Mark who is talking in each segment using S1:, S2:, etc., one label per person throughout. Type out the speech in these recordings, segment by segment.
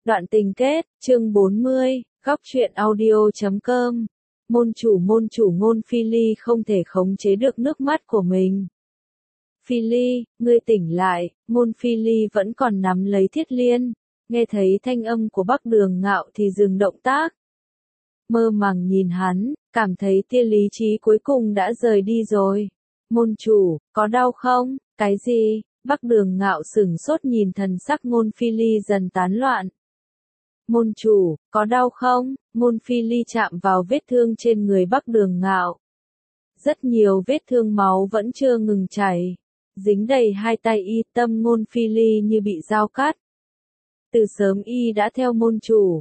S1: Đoạn tình kết, chương 40, góc truyện audio.com. Môn chủ Ngôn Phi Ly không thể khống chế được nước mắt của mình. Phi Ly, ngươi tỉnh lại, Ngôn Phi Ly vẫn còn nắm lấy Thiết Liên, nghe thấy thanh âm của Bắc Đường Ngạo thì dừng động tác. Mơ màng nhìn hắn, cảm thấy tia lý trí cuối cùng đã rời đi rồi. Môn chủ, có đau không? Cái gì? Bắc Đường Ngạo sửng sốt nhìn thần sắc Ngôn Phi Ly dần tán loạn. Môn chủ, có đau không? Ngôn Phi Ly chạm vào vết thương trên người Bắc Đường Ngạo. Rất nhiều vết thương máu vẫn chưa ngừng chảy. Dính đầy hai tay y, tâm Ngôn Phi Ly như bị dao cắt. Từ sớm y đã theo môn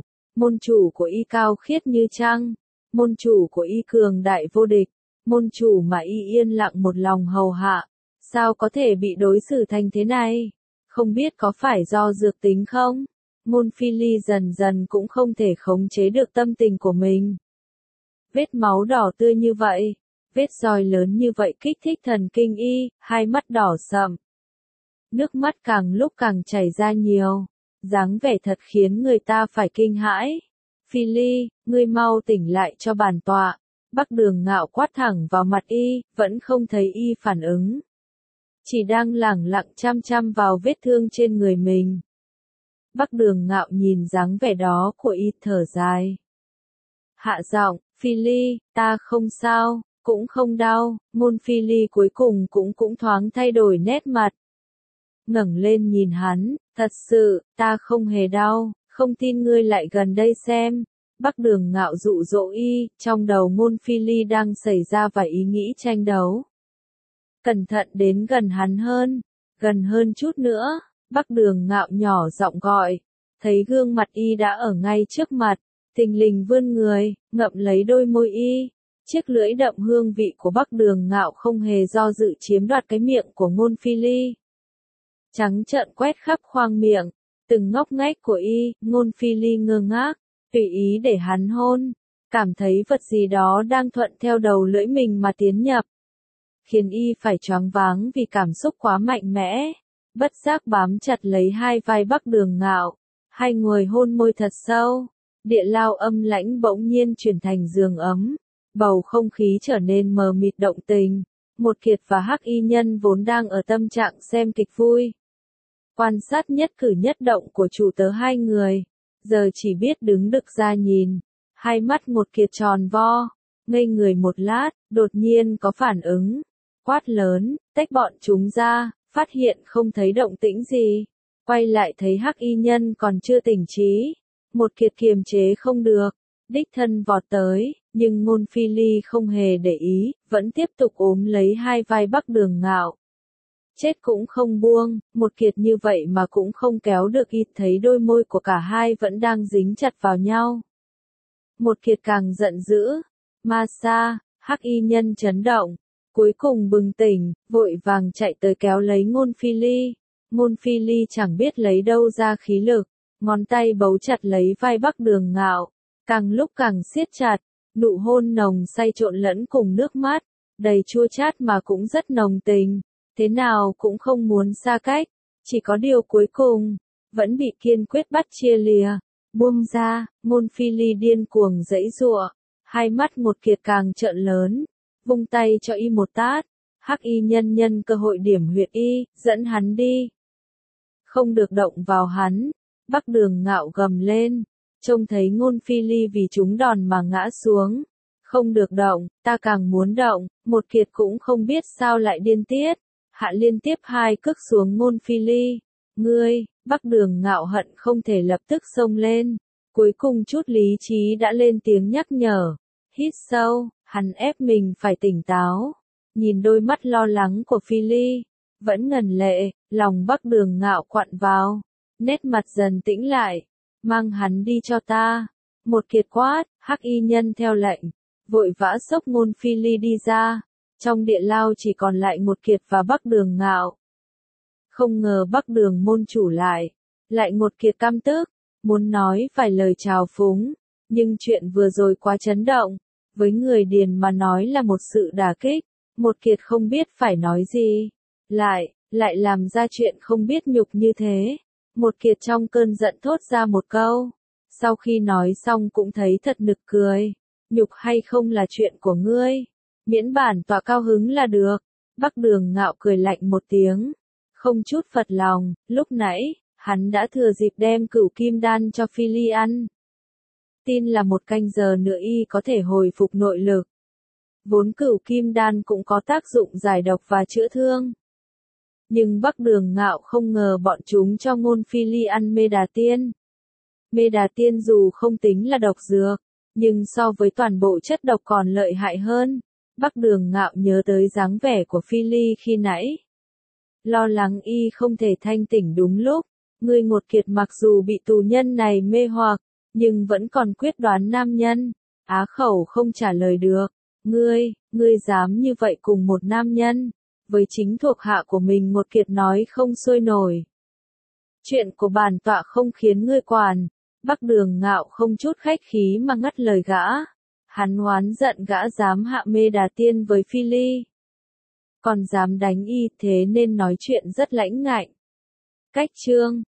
S1: chủ của y cao khiết như trăng. Môn chủ của y cường đại vô địch. Môn chủ mà y yên lặng một lòng hầu hạ. Sao có thể bị đối xử thành thế này? Không biết có phải do dược tính không? Ngôn Phi Ly dần dần cũng không thể khống chế được tâm tình của mình. Vết máu đỏ tươi như vậy, vết roi lớn như vậy kích thích thần kinh y, hai mắt đỏ sậm. Nước mắt càng lúc càng chảy ra nhiều, dáng vẻ thật khiến người ta phải kinh hãi. Phi Ly, ngươi mau tỉnh lại cho bản tọa. Bắc Đường Ngạo quát thẳng vào mặt y, vẫn không thấy y phản ứng. Chỉ đang lẳng lặng chăm chăm vào vết thương trên người mình. Bắc Đường Ngạo nhìn dáng vẻ đó của y thở dài. Hạ giọng, Phi Ly, ta không sao, cũng không đau. Ngôn Phi Ly cuối cùng cũng thoáng thay đổi nét mặt. Ngẩng lên nhìn hắn, thật sự, ta không hề đau, không tin ngươi lại gần đây xem. Bắc Đường Ngạo dụ dỗ y, trong đầu Ngôn Phi Ly đang xảy ra vài ý nghĩ tranh đấu. Cẩn thận đến gần hơn chút nữa. Bắc Đường Ngạo nhỏ giọng gọi, thấy gương mặt y đã ở ngay trước mặt, thình lình vươn người, ngậm lấy đôi môi y. Chiếc lưỡi đậm hương vị của Bắc Đường Ngạo không hề do dự chiếm đoạt cái miệng của Ngôn Phi Ly. Trắng trợn quét khắp khoang miệng, từng ngóc ngách của y, Ngôn Phi Ly ngơ ngác, tùy ý để hắn hôn, cảm thấy vật gì đó đang thuận theo đầu lưỡi mình mà tiến nhập. Khiến y phải choáng váng vì cảm xúc quá mạnh mẽ. Bất giác bám chặt lấy hai vai Bắc Đường Ngạo, hai người hôn môi thật sâu. Địa lao âm lãnh bỗng nhiên chuyển thành giường ấm, bầu không khí trở nên mờ mịt động tình. Một Kiệt và Hắc Y Nhân vốn đang ở tâm trạng xem kịch vui, quan sát nhất cử nhất động của chủ tớ hai người, giờ chỉ biết đứng đực ra nhìn. Hai mắt Một Kiệt tròn vo, ngây người một lát, đột nhiên có phản ứng, quát lớn, tách bọn chúng ra. Phát hiện không thấy động tĩnh gì, quay lại thấy Hắc Y Nhân còn chưa tỉnh trí. Một Kiệt kiềm chế không được, đích thân vọt tới, nhưng Ngôn Phi Ly không hề để ý, vẫn tiếp tục ôm lấy hai vai Bắc Đường Ngạo. Chết cũng không buông, Một Kiệt như vậy mà cũng không kéo được y, thấy đôi môi của cả hai vẫn đang dính chặt vào nhau. Một Kiệt càng giận dữ, ma sa. Hắc Y Nhân chấn động. Cuối cùng bừng tỉnh, vội vàng chạy tới kéo lấy Ngôn Phi Ly. Ngôn Phi Ly chẳng biết lấy đâu ra khí lực, ngón tay bấu chặt lấy vai Bắc Đường Ngạo, càng lúc càng siết chặt, nụ hôn nồng say trộn lẫn cùng nước mắt, đầy chua chát mà cũng rất nồng tình, thế nào cũng không muốn xa cách, chỉ có điều cuối cùng, vẫn bị kiên quyết bắt chia lìa, buông ra. Ngôn Phi Ly điên cuồng giãy giụa, hai mắt Một Kiệt càng trợn lớn. Vung tay cho y một tát, Hắc Y Nhân nhân cơ hội điểm huyệt y, dẫn hắn đi. Không được động vào hắn. Bắc Đường Ngạo gầm lên, trông thấy Ngôn Phi Ly vì trúng đòn mà ngã xuống. Không được động, ta càng muốn động. Một Kiệt cũng không biết sao lại điên tiết, hạ liên tiếp hai cước xuống Ngôn Phi Ly. Ngươi, Bắc Đường Ngạo hận không thể lập tức xông lên. Cuối cùng chút lý trí đã lên tiếng nhắc nhở. Hít sâu. Hắn ép mình phải tỉnh táo, nhìn đôi mắt lo lắng của Phi Ly, vẫn ngần lệ, lòng Bắc Đường Ngạo quặn vào, nét mặt dần tĩnh lại, mang hắn đi cho ta. Một Kiệt quát, Hắc Y Nhân theo lệnh, vội vã xốc Ngôn Phi Ly đi ra, trong địa lao chỉ còn lại Một Kiệt và Bắc Đường Ngạo. Không ngờ Bắc Đường môn chủ lại Một Kiệt căm tức, muốn nói vài lời chào phúng, nhưng chuyện vừa rồi quá chấn động. Với người Điền mà nói là một sự đả kích, Một Kiệt không biết phải nói gì, lại làm ra chuyện không biết nhục như thế. Một kiệt trong cơn giận thốt ra một câu. Sau khi nói xong cũng thấy thật nực cười. Nhục hay không là chuyện của ngươi. Miễn bản tọa cao hứng là được. Bắc Đường Ngạo cười lạnh một tiếng. Không chút phật lòng, lúc nãy, hắn đã thừa dịp đem cửu kim đan cho Phi Ly ăn. Tin là một canh giờ nữa y có thể hồi phục nội lực. Vốn cửu kim đan cũng có tác dụng giải độc và chữa thương. Nhưng Bắc Đường Ngạo không ngờ bọn chúng cho Ngôn Phi Ly ăn mê đà tiên. Mê đà tiên dù không tính là độc dược, nhưng so với toàn bộ chất độc còn lợi hại hơn. Bắc Đường Ngạo nhớ tới dáng vẻ của Phi Ly khi nãy. Lo lắng y không thể thanh tỉnh đúng lúc. Người Ngột Kiệt mặc dù bị tù nhân này mê hoặc, nhưng vẫn còn quyết đoán nam nhân. Á khẩu không trả lời được. Ngươi dám như vậy cùng một nam nhân. Với chính thuộc hạ của mình Ngột Kiệt nói không xuôi nổi. Chuyện của bản tọa không khiến ngươi quản. Bắc Đường Ngạo không chút khách khí mà ngắt lời gã. Hắn oán giận gã dám hạ mê đà tiên với Phi Ly. Còn dám đánh y thế nên nói chuyện rất lãnh ngạnh. Cách chương